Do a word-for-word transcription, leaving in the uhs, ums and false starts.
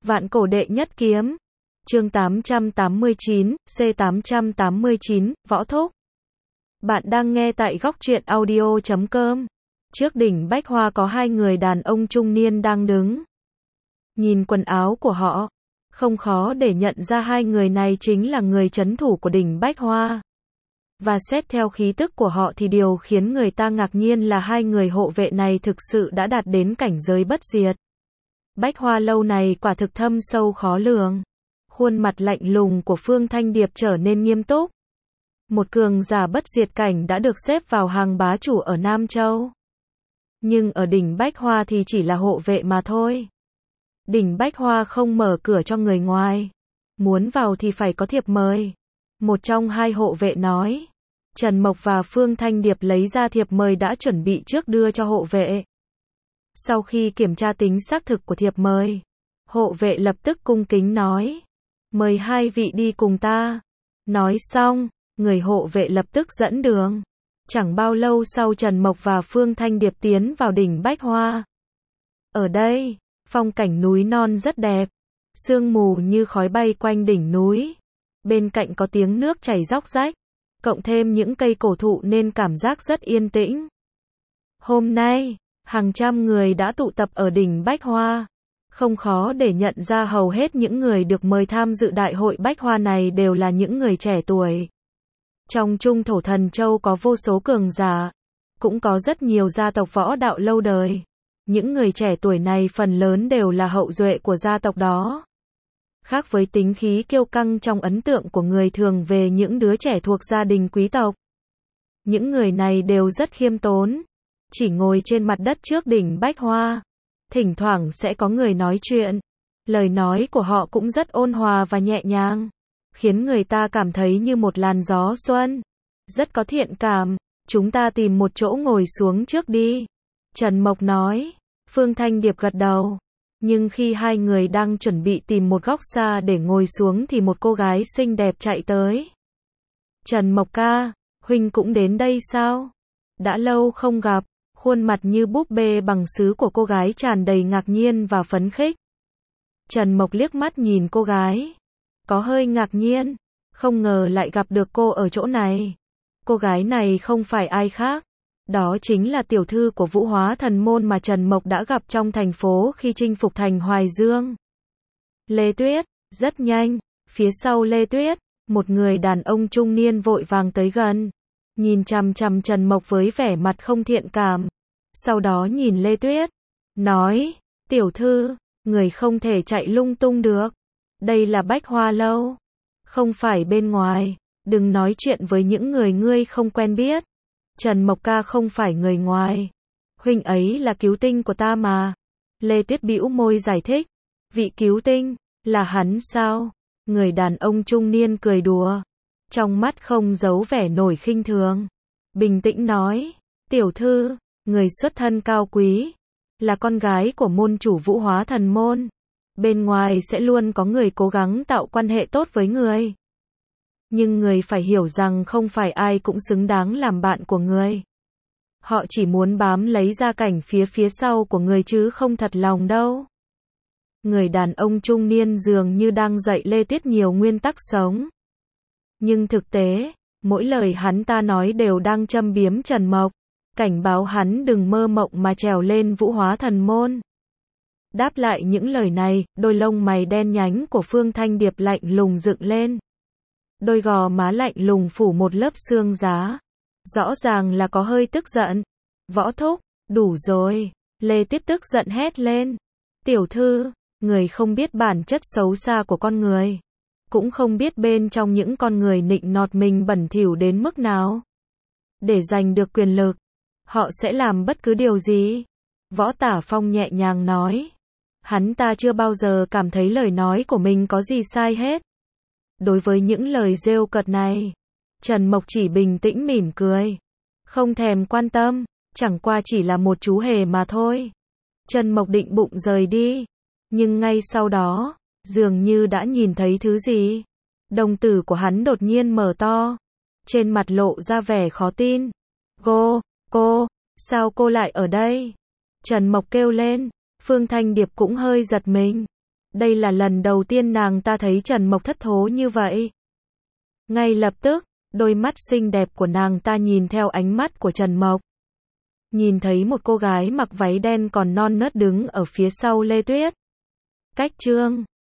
Vạn cổ đệ nhất kiếm. Chương tám trăm tám mươi chín, C tám trăm tám mươi chín, Võ Thúc. Bạn đang nghe tại góc truyện audio chấm com. Trước đỉnh Bách Hoa có hai người đàn ông trung niên đang đứng. Nhìn quần áo của họ, không khó để nhận ra hai người này chính là người trấn thủ của đỉnh Bách Hoa. Và xét theo khí tức của họ thì điều khiến người ta ngạc nhiên là hai người hộ vệ này thực sự đã đạt đến cảnh giới bất diệt. Bách Hoa lâu này quả thực thâm sâu khó lường. Khuôn mặt lạnh lùng của Phương Thanh Điệp trở nên nghiêm túc. Một cường giả bất diệt cảnh đã được xếp vào hàng bá chủ ở Nam Châu. Nhưng ở đỉnh Bách Hoa thì chỉ là hộ vệ mà thôi. Đỉnh Bách Hoa không mở cửa cho người ngoài. Muốn vào thì phải có thiệp mời. Một trong hai hộ vệ nói. Trần Mộc và Phương Thanh Điệp lấy ra thiệp mời đã chuẩn bị trước đưa cho hộ vệ. Sau khi kiểm tra tính xác thực của thiệp mời, hộ vệ lập tức cung kính nói. Mời hai vị đi cùng ta. Nói xong, người hộ vệ lập tức dẫn đường. Chẳng bao lâu sau Trần Mộc và Phương Thanh Điệp tiến vào đỉnh Bách Hoa. Ở đây, phong cảnh núi non rất đẹp. Sương mù như khói bay quanh đỉnh núi. Bên cạnh có tiếng nước chảy róc rách. Cộng thêm những cây cổ thụ nên cảm giác rất yên tĩnh. Hôm nay, hàng trăm người đã tụ tập ở đỉnh Bách Hoa. Không khó để nhận ra hầu hết những người được mời tham dự đại hội Bách Hoa này đều là những người trẻ tuổi. Trong Trung Thổ Thần Châu có vô số cường giả, cũng có rất nhiều gia tộc võ đạo lâu đời. Những người trẻ tuổi này phần lớn đều là hậu duệ của gia tộc đó. Khác với tính khí kiêu căng trong ấn tượng của người thường về những đứa trẻ thuộc gia đình quý tộc. Những người này đều rất khiêm tốn, chỉ ngồi trên mặt đất trước đỉnh Bách Hoa. Thỉnh thoảng sẽ có người nói chuyện. Lời nói của họ cũng rất ôn hòa và nhẹ nhàng, khiến người ta cảm thấy như một làn gió xuân. Rất có thiện cảm. Chúng ta tìm một chỗ ngồi xuống trước đi. Trần Mộc nói. Phương Thanh Điệp gật đầu. Nhưng khi hai người đang chuẩn bị tìm một góc xa để ngồi xuống thì một cô gái xinh đẹp chạy tới. Trần Mộc ca, huynh cũng đến đây sao? Đã lâu không gặp. Khuôn mặt như búp bê bằng sứ của cô gái tràn đầy ngạc nhiên và phấn khích. Trần Mộc liếc mắt nhìn cô gái. Có hơi ngạc nhiên. Không ngờ lại gặp được cô ở chỗ này. Cô gái này không phải ai khác. Đó chính là tiểu thư của Vũ Hóa Thần Môn mà Trần Mộc đã gặp trong thành phố khi chinh phục thành Hoài Dương. Lê Tuyết. Rất nhanh. Phía sau Lê Tuyết, một người đàn ông trung niên vội vàng tới gần. Nhìn chằm chằm Trần Mộc với vẻ mặt không thiện cảm. Sau đó nhìn Lê Tuyết. Nói. Tiểu thư, người không thể chạy lung tung được. Đây là Bách Hoa Lâu. Không phải bên ngoài. Đừng nói chuyện với những người ngươi không quen biết. Trần Mộc ca không phải người ngoài. Huynh ấy là cứu tinh của ta mà. Lê Tuyết bĩu môi giải thích. Vị cứu tinh, là hắn sao? Người đàn ông trung niên cười đùa. Trong mắt không giấu vẻ nổi khinh thường. Bình tĩnh nói. Tiểu thư, người xuất thân cao quý. Là con gái của môn chủ Vũ Hóa Thần Môn. Bên ngoài sẽ luôn có người cố gắng tạo quan hệ tốt với người. Nhưng người phải hiểu rằng không phải ai cũng xứng đáng làm bạn của người. Họ chỉ muốn bám lấy gia cảnh phía phía sau của người chứ không thật lòng đâu. Người đàn ông trung niên dường như đang dạy Lê Tuyết nhiều nguyên tắc sống. Nhưng thực tế, mỗi lời hắn ta nói đều đang châm biếm Trần Mộc. Cảnh báo hắn đừng mơ mộng mà trèo lên Vũ Hóa Thần Môn. Đáp lại những lời này, đôi lông mày đen nhánh của Phương Thanh Điệp lạnh lùng dựng lên. Đôi gò má lạnh lùng phủ một lớp xương giá. Rõ ràng là có hơi tức giận. Võ Thúc, đủ rồi. Lê Tuyết tức giận hét lên. Tiểu thư, người không biết bản chất xấu xa của con người. Cũng không biết bên trong những con người nịnh nọt mình bẩn thỉu đến mức nào. Để giành được quyền lực, họ sẽ làm bất cứ điều gì. Võ Tả Phong nhẹ nhàng nói. Hắn ta chưa bao giờ cảm thấy lời nói của mình có gì sai hết. Đối với những lời rêu cợt này, Trần Mộc chỉ bình tĩnh mỉm cười. Không thèm quan tâm, chẳng qua chỉ là một chú hề mà thôi. Trần Mộc định bụng rời đi. Nhưng ngay sau đó, dường như đã nhìn thấy thứ gì. Đồng tử của hắn đột nhiên mở to. Trên mặt lộ ra vẻ khó tin. Cô, cô, sao cô lại ở đây? Trần Mộc kêu lên. Phương Thanh Điệp cũng hơi giật mình. Đây là lần đầu tiên nàng ta thấy Trần Mộc thất thố như vậy. Ngay lập tức, đôi mắt xinh đẹp của nàng ta nhìn theo ánh mắt của Trần Mộc. Nhìn thấy một cô gái mặc váy đen còn non nớt đứng ở phía sau Lê Tuyết. Cách chương